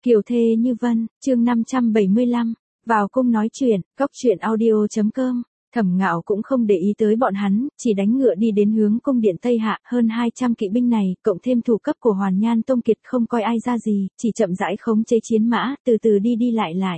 Kiều thê như vân, chương 575, vào cung nói chuyện, góc chuyện audio.com. Thẩm Ngạo cũng không để ý tới bọn hắn, chỉ đánh ngựa đi đến hướng cung điện Tây Hạ, hơn 200 kỵ binh này, cộng thêm thủ cấp của Hoàn Nhan Tông Kiệt không coi ai ra gì, chỉ chậm rãi khống chế chiến mã, từ từ đi đi lại.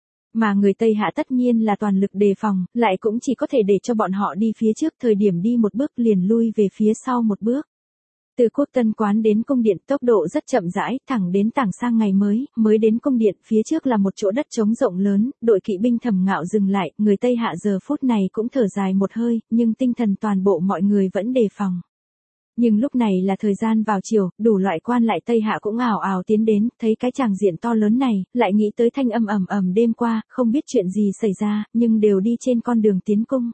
Mà người Tây Hạ tất nhiên là toàn lực đề phòng, lại cũng chỉ có thể để cho bọn họ đi phía trước, thời điểm đi một bước liền lui về phía sau một bước. Từ Cốt Tân Quán đến cung điện tốc độ rất chậm rãi, thẳng đến tảng sang ngày mới đến cung điện, phía trước là một chỗ đất trống rộng lớn, đội kỵ binh Thẩm Ngạo dừng lại, người Tây Hạ giờ phút này cũng thở dài một hơi, nhưng tinh thần toàn bộ mọi người vẫn đề phòng. Nhưng lúc này là thời gian vào chiều, đủ loại quan lại Tây Hạ cũng ào ào tiến đến, thấy cái tràng diện to lớn này, lại nghĩ tới thanh âm ầm ầm đêm qua, không biết chuyện gì xảy ra, nhưng đều đi trên con đường tiến cung.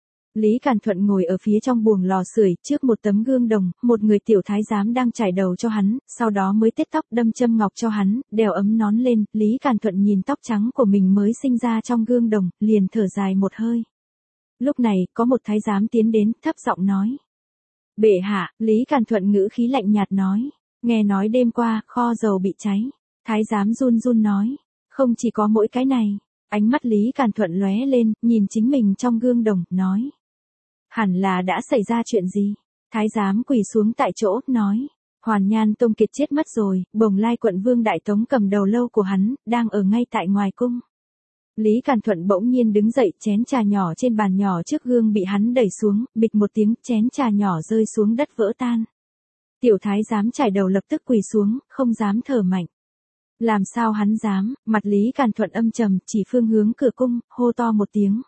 Lý Càn Thuận ngồi ở phía trong buồng lò sưởi, trước một tấm gương đồng, một người tiểu thái giám đang chải đầu cho hắn, sau đó mới tết tóc đâm châm ngọc cho hắn, đeo ấm nón lên, Lý Càn Thuận nhìn tóc trắng của mình mới sinh ra trong gương đồng, liền thở dài một hơi. Lúc này, có một thái giám tiến đến, thấp giọng nói. Bệ hạ, Lý Càn Thuận ngữ khí lạnh nhạt nói, nghe nói đêm qua, kho dầu bị cháy. Thái giám run run nói, không chỉ có mỗi cái này. Ánh mắt Lý Càn Thuận lóe lên, nhìn chính mình trong gương đồng, nói. Hẳn là đã xảy ra chuyện gì? Thái giám quỳ xuống tại chỗ, nói. Hoàn Nhan Tông Kiệt chết mất rồi, Bồng Lai quận vương Đại Tống cầm đầu lâu của hắn, đang ở ngay tại ngoài cung. Lý Càn Thuận bỗng nhiên đứng dậy, chén trà nhỏ trên bàn nhỏ trước gương bị hắn đẩy xuống, bịch một tiếng, chén trà nhỏ rơi xuống đất vỡ tan. Tiểu thái giám chải đầu lập tức quỳ xuống, không dám thở mạnh. Làm sao hắn dám, mặt Lý Càn Thuận âm trầm, chỉ phương hướng cửa cung, hô to một tiếng.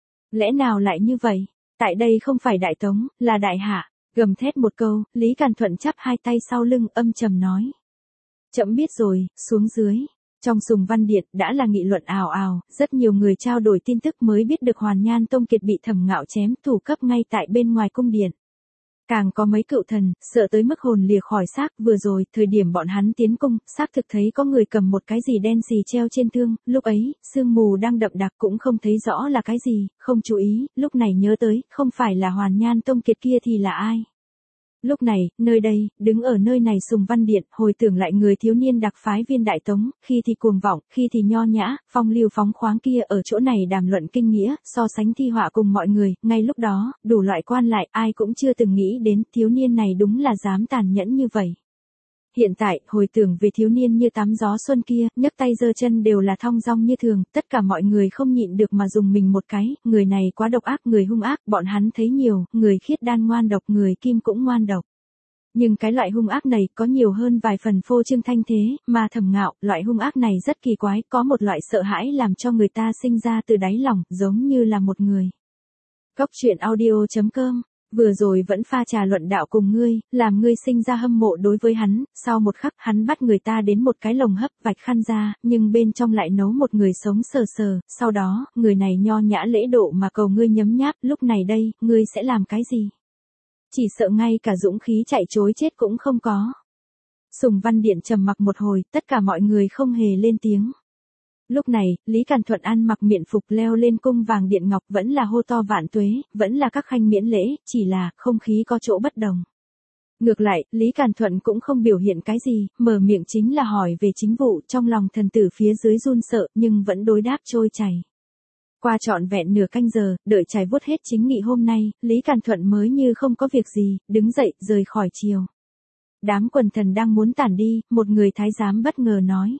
Lẽ nào lại như vậy? Tại đây không phải Đại Tống, là Đại Hạ. Gầm thét một câu, Lý Càn Thuận chắp hai tay sau lưng, âm trầm nói. Trẫm biết rồi, xuống dưới. Trong Sùng Văn Điện đã là nghị luận ào ào, rất nhiều người trao đổi tin tức mới biết được Hoàn Nhan Tông Kiệt bị Thẩm Ngạo chém thủ cấp ngay tại bên ngoài cung điện. Càng có mấy cựu thần, sợ tới mức hồn lìa khỏi xác, vừa rồi, thời điểm bọn hắn tiến cung, xác thực thấy có người cầm một cái gì đen xì treo trên thương, lúc ấy, sương mù đang đậm đặc cũng không thấy rõ là cái gì, không chú ý, lúc này nhớ tới, không phải là Hoàn Nhan Tông Kiệt kia thì là ai. Lúc này, nơi đây, đứng ở nơi này Sùng Văn Điện, hồi tưởng lại người thiếu niên đặc phái viên Đại Tống, khi thì cuồng vọng, khi thì nho nhã, phong lưu phóng khoáng kia ở chỗ này đàm luận kinh nghĩa, so sánh thi họa cùng mọi người, ngay lúc đó, đủ loại quan lại, ai cũng chưa từng nghĩ đến, thiếu niên này đúng là dám tàn nhẫn như vậy. Hiện tại, hồi tưởng về thiếu niên như tắm gió xuân kia, nhấc tay giơ chân đều là thong dong như thường, tất cả mọi người không nhịn được mà dùng mình một cái, người này quá độc ác, người hung ác, bọn hắn thấy nhiều, người khiết đan ngoan độc, người kim cũng ngoan độc. Nhưng cái loại hung ác này có nhiều hơn vài phần phô trương thanh thế, mà Thẩm Ngạo, loại hung ác này rất kỳ quái, có một loại sợ hãi làm cho người ta sinh ra từ đáy lòng, giống như là một người. Góc chuyện audio.com. Vừa rồi vẫn pha trà luận đạo cùng ngươi, làm ngươi sinh ra hâm mộ đối với hắn, sau một khắc hắn bắt người ta đến một cái lồng hấp vạch khăn ra, nhưng bên trong lại nấu một người sống sờ sờ, sau đó, người này nho nhã lễ độ mà cầu ngươi nhấm nháp, lúc này đây, ngươi sẽ làm cái gì? Chỉ sợ ngay cả dũng khí chạy trối chết cũng không có. Sùng Văn Điện trầm mặc một hồi, tất cả mọi người không hề lên tiếng. Lúc này, Lý Càn Thuận ăn mặc miện phục leo lên cung vàng điện ngọc vẫn là hô to vạn tuế, vẫn là các khanh miễn lễ, chỉ là, không khí có chỗ bất đồng. Ngược lại, Lý Càn Thuận cũng không biểu hiện cái gì, mở miệng chính là hỏi về chính vụ, trong lòng thần tử phía dưới run sợ, nhưng vẫn đối đáp trôi chảy. Qua trọn vẹn nửa canh giờ, đợi trải vuốt hết chính nghị hôm nay, Lý Càn Thuận mới như không có việc gì, đứng dậy, rời khỏi triều. Đám quần thần đang muốn tản đi, một người thái giám bất ngờ nói.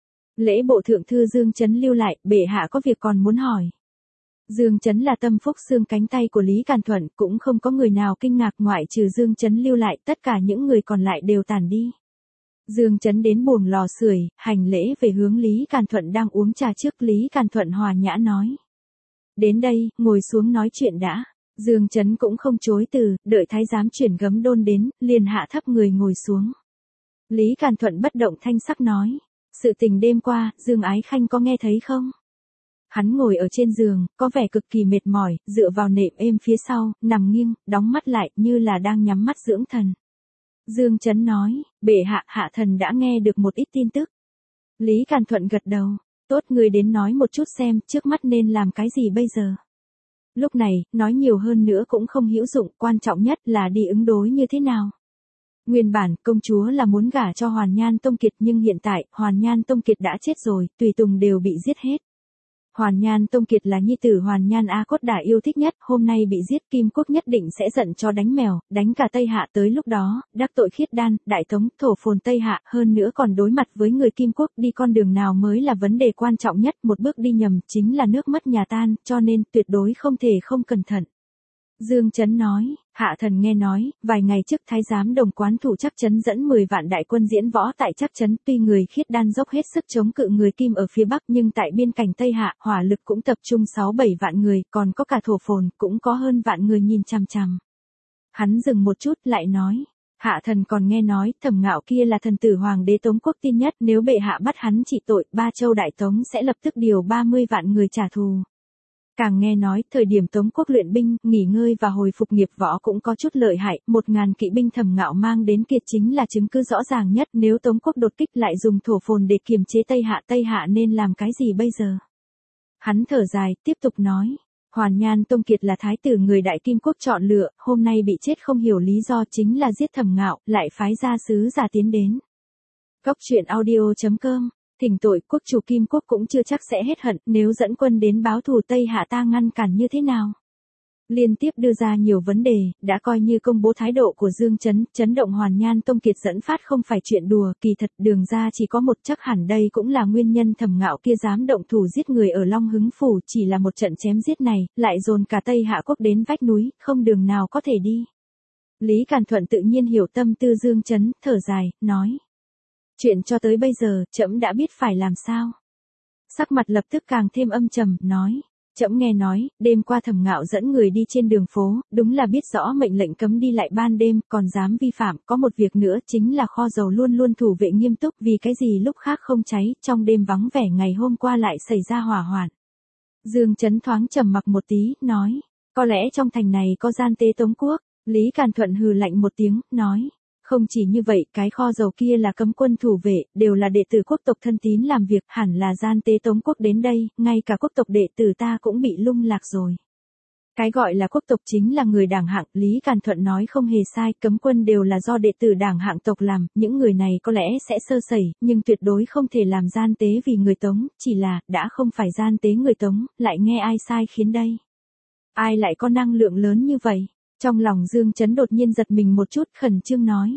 Lễ bộ thượng thư Dương Chấn lưu lại, bệ hạ có việc còn muốn hỏi. Dương Chấn là tâm phúc xương cánh tay của Lý Càn Thuận, cũng không có người nào kinh ngạc ngoại trừ Dương Chấn lưu lại, tất cả những người còn lại đều tản đi. Dương Chấn đến buồng lò sưởi, hành lễ về hướng Lý Càn Thuận đang uống trà trước, Lý Càn Thuận hòa nhã nói. Đến đây, ngồi xuống nói chuyện đã. Dương Chấn cũng không chối từ, đợi thái giám chuyển gấm đôn đến, liền hạ thấp người ngồi xuống. Lý Càn Thuận bất động thanh sắc nói. Sự tình đêm qua, Dương Ái Khanh có nghe thấy không? Hắn ngồi ở trên giường, có vẻ cực kỳ mệt mỏi, dựa vào nệm êm phía sau, nằm nghiêng, đóng mắt lại, như là đang nhắm mắt dưỡng thần. Dương Chấn nói, bệ hạ, hạ thần đã nghe được một ít tin tức. Lý Càn Thuận gật đầu, tốt, người đến nói một chút xem, trước mắt nên làm cái gì bây giờ? Lúc này, nói nhiều hơn nữa cũng không hữu dụng, quan trọng nhất là đi ứng đối như thế nào? Nguyên bản, công chúa là muốn gả cho Hoàn Nhan Tông Kiệt nhưng hiện tại, Hoàn Nhan Tông Kiệt đã chết rồi, tùy tùng đều bị giết hết. Hoàn Nhan Tông Kiệt là nhi tử Hoàn Nhan A Cốt Đả yêu thích nhất, hôm nay bị giết Kim Quốc nhất định sẽ giận cho đánh mèo, đánh cả Tây Hạ tới lúc đó, đắc tội Khiết Đan, Đại Tống, thổ phồn Tây Hạ, hơn nữa còn đối mặt với người Kim Quốc đi con đường nào mới là vấn đề quan trọng nhất, một bước đi nhầm chính là nước mất nhà tan, cho nên tuyệt đối không thể không cẩn thận. Dương Chấn nói, Hạ Thần nghe nói, vài ngày trước Thái giám Đồng Quán Thủ Trắc Trấn dẫn 10 vạn đại quân diễn võ tại Trắc Trấn, tuy người Khiết Đan dốc hết sức chống cự người Kim ở phía Bắc nhưng tại biên cảnh Tây Hạ, hỏa lực cũng tập trung 6-7 vạn người, còn có cả thổ phồn, cũng có hơn vạn người nhìn chằm chằm. Hắn dừng một chút, lại nói, Hạ Thần còn nghe nói, Thẩm Ngạo kia là thần tử hoàng đế Tống Quốc tin nhất, nếu bệ hạ bắt hắn trị tội, Ba Châu Đại Tống sẽ lập tức điều 30 vạn người trả thù. Càng nghe nói, thời điểm Tống Quốc luyện binh, nghỉ ngơi và hồi phục nghiệp võ cũng có chút lợi hại, 1000 kỵ binh Thẩm Ngạo mang đến kia chính là chứng cứ rõ ràng nhất, nếu Tống Quốc đột kích lại dùng thổ phồn để kiềm chế Tây Hạ nên làm cái gì bây giờ? Hắn thở dài, tiếp tục nói, Hoàn Nhan Tông Kiệt là thái tử người Đại Kim Quốc chọn lựa, hôm nay bị chết không hiểu lý do chính là giết Thẩm Ngạo, lại phái ra sứ giả tiến đến. Góc truyện audio.com Thỉnh tội, quốc chủ Kim Quốc cũng chưa chắc sẽ hết hận, nếu dẫn quân đến báo thù Tây Hạ ta ngăn cản như thế nào? Liên tiếp đưa ra nhiều vấn đề, đã coi như công bố thái độ của Dương Chấn, chấn động Hoàn Nhan Tông Kiệt dẫn phát không phải chuyện đùa, kỳ thật đường ra chỉ có một, chắc hẳn đây cũng là nguyên nhân Thẩm Ngạo kia dám động thủ giết người ở Long Hứng Phủ, chỉ là một trận chém giết này, lại dồn cả Tây Hạ Quốc đến vách núi, không đường nào có thể đi. Lý Càn Thuận tự nhiên hiểu tâm tư Dương Chấn, thở dài, nói. Chuyện cho tới bây giờ, trẫm đã biết phải làm sao. Sắc mặt lập tức càng thêm âm trầm, nói. Trẫm nghe nói, đêm qua Thẩm Ngạo dẫn người đi trên đường phố, đúng là biết rõ mệnh lệnh cấm đi lại ban đêm, còn dám vi phạm, có một việc nữa chính là kho dầu luôn luôn thủ vệ nghiêm túc, vì cái gì lúc khác không cháy, trong đêm vắng vẻ ngày hôm qua lại xảy ra hỏa hoạn. Dương Chấn thoáng trầm mặc một tí, nói. Có lẽ trong thành này có gian tế Tống Quốc. Lý Càn Thuận hừ lạnh một tiếng, nói. Không chỉ như vậy, cái kho dầu kia là cấm quân thủ vệ, đều là đệ tử quốc tộc thân tín làm việc, hẳn là gian tế Tống Quốc đến đây, ngay cả quốc tộc đệ tử ta cũng bị lung lạc rồi. Cái gọi là quốc tộc chính là người đảng hạng, Lý Càn Thuận nói không hề sai, cấm quân đều là do đệ tử đảng hạng tộc làm, những người này có lẽ sẽ sơ sẩy, nhưng tuyệt đối không thể làm gian tế vì người Tống, chỉ là, đã không phải gian tế người Tống, lại nghe ai sai khiến đây. Ai lại có năng lượng lớn như vậy? Trong lòng Dương Chấn đột nhiên giật mình một chút, khẩn trương nói.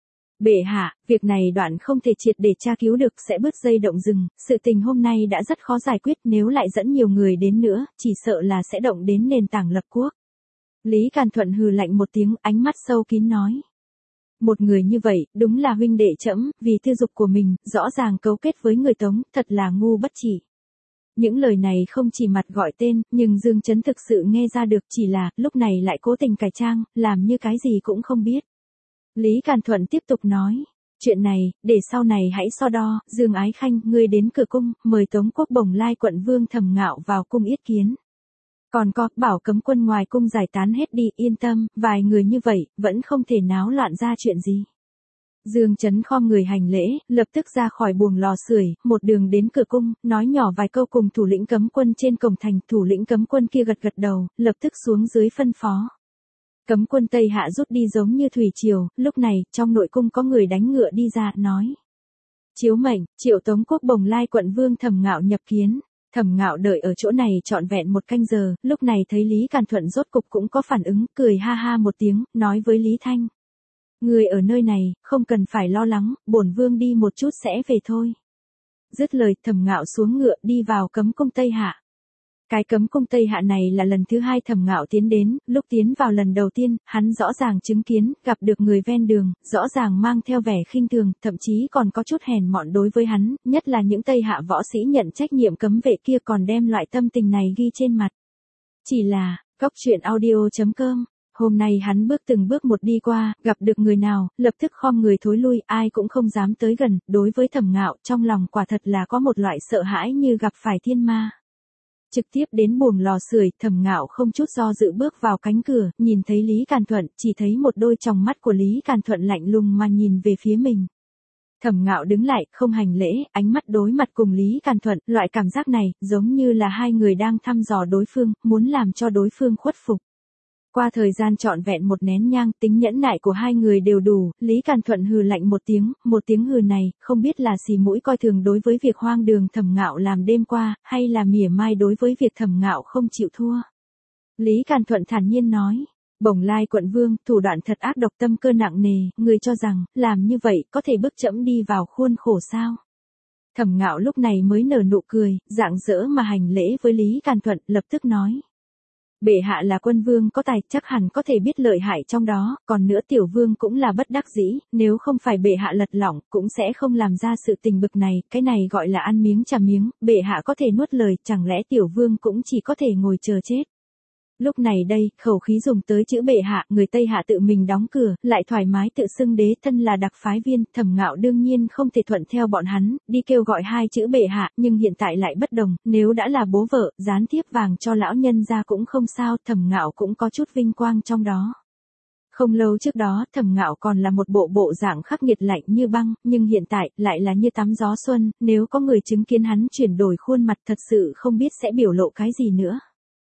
Bệ hạ, việc này đoạn không thể triệt để tra cứu được, sẽ bứt dây động rừng, sự tình hôm nay đã rất khó giải quyết, nếu lại dẫn nhiều người đến nữa, chỉ sợ là sẽ động đến nền tảng lập quốc. Lý Càn Thuận hừ lạnh một tiếng, ánh mắt sâu kín nói. Một người như vậy, đúng là huynh đệ trẫm, vì tư dục của mình, rõ ràng cấu kết với người Tống, thật là ngu bất chỉ. Những lời này không chỉ mặt gọi tên, nhưng Dương Chấn thực sự nghe ra được, chỉ là, lúc này lại cố tình cải trang, làm như cái gì cũng không biết. Lý Càn Thuận tiếp tục nói, chuyện này, để sau này hãy so đo, Dương Ái Khanh, ngươi đến cửa cung, mời Tống Quốc Bồng Lai quận vương Thẩm Ngạo vào cung yết kiến. Còn có, bảo cấm quân ngoài cung giải tán hết đi, yên tâm, vài người như vậy, vẫn không thể náo loạn ra chuyện gì. Dương Chấn khom người hành lễ, lập tức ra khỏi buồng lò sưởi, một đường đến cửa cung, nói nhỏ vài câu cùng thủ lĩnh cấm quân trên cổng thành, thủ lĩnh cấm quân kia gật gật đầu, lập tức xuống dưới phân phó. Cấm quân Tây Hạ rút đi giống như thủy triều, lúc này, trong nội cung có người đánh ngựa đi ra, nói. Chiếu mệnh, triệu Tống Quốc Bồng Lai quận vương Thẩm Ngạo nhập kiến. Thẩm Ngạo đợi ở chỗ này trọn vẹn 1 canh giờ, lúc này thấy Lý Càn Thuận rốt cục cũng có phản ứng, cười ha ha một tiếng, nói với Lý Thanh. Người ở nơi này, không cần phải lo lắng, bổn vương đi một chút sẽ về thôi. Dứt lời, Thẩm Ngạo xuống ngựa đi vào cấm cung Tây Hạ. Cái cấm cung Tây Hạ này là lần thứ 2 Thẩm Ngạo tiến đến, lúc tiến vào lần đầu tiên, hắn rõ ràng chứng kiến, gặp được người ven đường, rõ ràng mang theo vẻ khinh thường, thậm chí còn có chút hèn mọn đối với hắn, nhất là những Tây Hạ võ sĩ nhận trách nhiệm cấm vệ kia còn đem loại tâm tình này ghi trên mặt. Chỉ là, góc truyện audio.com, hôm nay hắn bước từng bước một đi qua, gặp được người nào, lập tức khom người thối lui, ai cũng không dám tới gần, đối với Thẩm Ngạo, trong lòng quả thật là có một loại sợ hãi như gặp phải thiên ma. Trực tiếp đến buồng lò sưởi, Thẩm Ngạo không chút do dự bước vào cánh cửa, nhìn thấy Lý Càn Thuận, chỉ thấy một đôi tròng mắt của Lý Càn Thuận lạnh lùng mà nhìn về phía mình. Thẩm Ngạo đứng lại, không hành lễ, ánh mắt đối mặt cùng Lý Càn Thuận, loại cảm giác này, giống như là hai người đang thăm dò đối phương, muốn làm cho đối phương khuất phục. Qua thời gian trọn vẹn một nén nhang, tính nhẫn nại của hai người đều đủ, Lý Càn Thuận hừ lạnh một tiếng hừ này, không biết là xì mũi coi thường đối với việc hoang đường Thẩm Ngạo làm đêm qua, hay là mỉa mai đối với việc Thẩm Ngạo không chịu thua. Lý Càn Thuận thản nhiên nói, Bồng Lai quận vương, thủ đoạn thật ác độc, tâm cơ nặng nề, người cho rằng, làm như vậy, có thể bước trẫm đi vào khuôn khổ sao? Thẩm Ngạo lúc này mới nở nụ cười, rạng rỡ mà hành lễ với Lý Càn Thuận, lập tức nói. Bệ hạ là quân vương có tài, chắc hẳn có thể biết lợi hại trong đó, còn nữa tiểu vương cũng là bất đắc dĩ, nếu không phải bệ hạ lật lỏng, cũng sẽ không làm ra sự tình bực này, cái này gọi là ăn miếng trả miếng, bệ hạ có thể nuốt lời, chẳng lẽ tiểu vương cũng chỉ có thể ngồi chờ chết. Lúc này đây, khẩu khí dùng tới chữ bệ hạ, người Tây Hạ tự mình đóng cửa, lại thoải mái tự xưng đế thân là đặc phái viên, Thẩm Ngạo đương nhiên không thể thuận theo bọn hắn, đi kêu gọi hai chữ bệ hạ, nhưng hiện tại lại bất đồng, nếu đã là bố vợ, gián tiếp vàng cho lão nhân ra cũng không sao, Thẩm Ngạo cũng có chút vinh quang trong đó. Không lâu trước đó, Thẩm Ngạo còn là một bộ dạng khắc nghiệt lạnh như băng, nhưng hiện tại, lại là như tắm gió xuân, nếu có người chứng kiến hắn chuyển đổi khuôn mặt thật sự không biết sẽ biểu lộ cái gì nữa.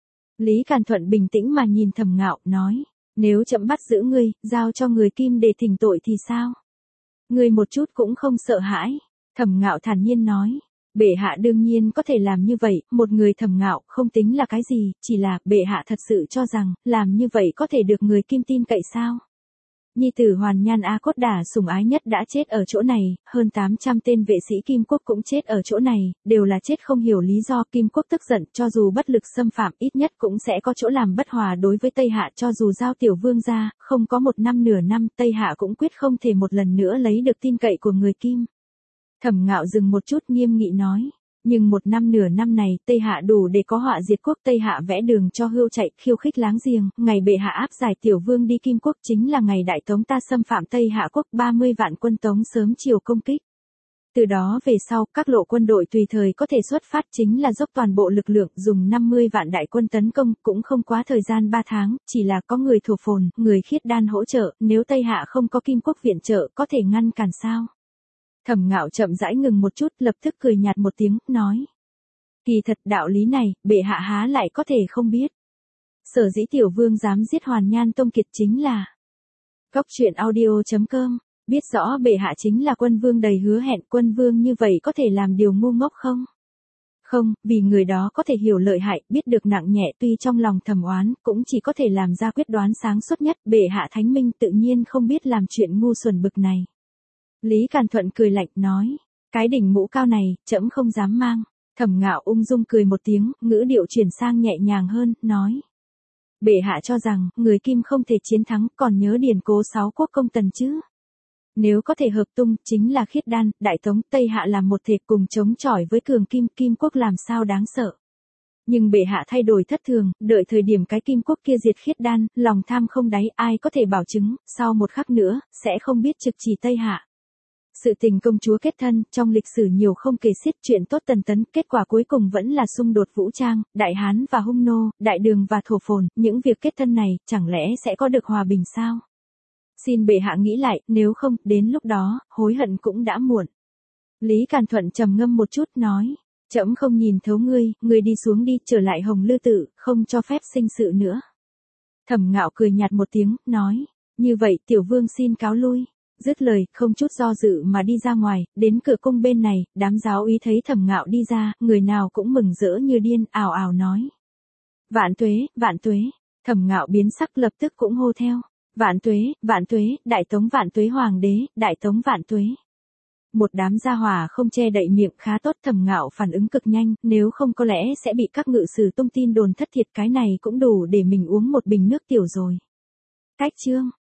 Lý Càn Thuận bình tĩnh mà nhìn Thẩm Ngạo, nói, nếu chậm bắt giữ ngươi, giao cho người Kim để thỉnh tội thì sao? Ngươi một chút cũng không sợ hãi. Thẩm Ngạo thản nhiên nói, bệ hạ đương nhiên có thể làm như vậy, một người Thẩm Ngạo không tính là cái gì, chỉ là bệ hạ thật sự cho rằng, làm như vậy có thể được người Kim tin cậy sao? Nhi tử Hoàn Nhan A Cốt Đả sủng ái nhất đã chết ở chỗ này, hơn 800 tên vệ sĩ Kim Quốc cũng chết ở chỗ này, đều là chết không hiểu lý do. Kim Quốc tức giận, cho dù bất lực xâm phạm, ít nhất cũng sẽ có chỗ làm bất hòa đối với Tây Hạ, cho dù giao tiểu vương ra, không có một năm nửa năm, Tây Hạ cũng quyết không thể một lần nữa lấy được tin cậy của người Kim. Thẩm Ngạo dừng một chút nghiêm nghị nói. Nhưng một năm nửa năm này, Tây Hạ đủ để có họa diệt quốc, Tây Hạ vẽ đường cho hươu chạy, khiêu khích láng giềng, ngày bệ hạ áp giải tiểu vương đi Kim Quốc chính là ngày Đại Tống ta xâm phạm Tây Hạ quốc, 30 vạn quân Tống sớm chiều công kích. Từ đó về sau, các lộ quân đội tùy thời có thể xuất phát, chính là dốc toàn bộ lực lượng, dùng 50 vạn đại quân tấn công, cũng không quá thời gian 3 tháng, chỉ là có người Thổ Phồn, người Khiết Đan hỗ trợ, nếu Tây Hạ không có Kim Quốc viện trợ, có thể ngăn cản sao? Thẩm Ngạo chậm rãi ngừng một chút, lập tức cười nhạt một tiếng, nói. Kỳ thật đạo lý này, bệ hạ há lại có thể không biết. Sở dĩ tiểu vương dám giết Hoàn Nhan Tông Kiệt chính là. Góc truyện audio.com, biết rõ bệ hạ chính là quân vương đầy hứa hẹn, quân vương như vậy có thể làm điều ngu ngốc không? Không, vì người đó có thể hiểu lợi hại, biết được nặng nhẹ, tuy trong lòng thầm oán, cũng chỉ có thể làm ra quyết đoán sáng suốt nhất, bệ hạ thánh minh tự nhiên không biết làm chuyện ngu xuẩn bực này. Lý Càn Thuận cười lạnh nói, cái đỉnh mũ cao này, trẫm không dám mang. Thẩm Ngạo ung dung cười một tiếng, ngữ điệu chuyển sang nhẹ nhàng hơn, nói. Bệ hạ cho rằng, người Kim không thể chiến thắng, còn nhớ điển cố 6 quốc công tần chứ. Nếu có thể hợp tung, chính là Khiết Đan, Đại Tống, Tây Hạ làm một thể cùng chống chọi với cường Kim, Kim quốc làm sao đáng sợ. Nhưng bệ hạ thay đổi thất thường, đợi thời điểm cái Kim quốc kia diệt Khiết Đan, lòng tham không đáy, ai có thể bảo chứng, sau một khắc nữa, sẽ không biết trực chỉ Tây Hạ. Sự tình công chúa kết thân, trong lịch sử nhiều không kể xiết, chuyện tốt tần tấn, kết quả cuối cùng vẫn là xung đột vũ trang, Đại Hán và Hung nô, Đại Đường và Thổ Phồn, những việc kết thân này, chẳng lẽ sẽ có được hòa bình sao? Xin bệ hạ nghĩ lại, nếu không, đến lúc đó, hối hận cũng đã muộn. Lý Càn Thuận trầm ngâm một chút, nói, trẫm không nhìn thấu ngươi đi xuống đi, trở lại Hồng Lư Tự, không cho phép sinh sự nữa. Thẩm Ngạo cười nhạt một tiếng, nói, như vậy tiểu vương xin cáo lui. Dứt lời, không chút do dự mà đi ra ngoài, đến cửa cung bên này, đám giáo úy thấy Thẩm Ngạo đi ra, người nào cũng mừng rỡ như điên, ào ào nói. Vạn tuế, Thẩm Ngạo biến sắc lập tức cũng hô theo. Vạn tuế, Đại Tống vạn tuế hoàng đế, Đại Tống vạn tuế. Một đám gia hỏa không che đậy miệng khá tốt, Thẩm Ngạo phản ứng cực nhanh, nếu không có lẽ sẽ bị các ngự sử tung tin đồn thất thiệt, cái này cũng đủ để mình uống một bình nước tiểu rồi. Cách chương.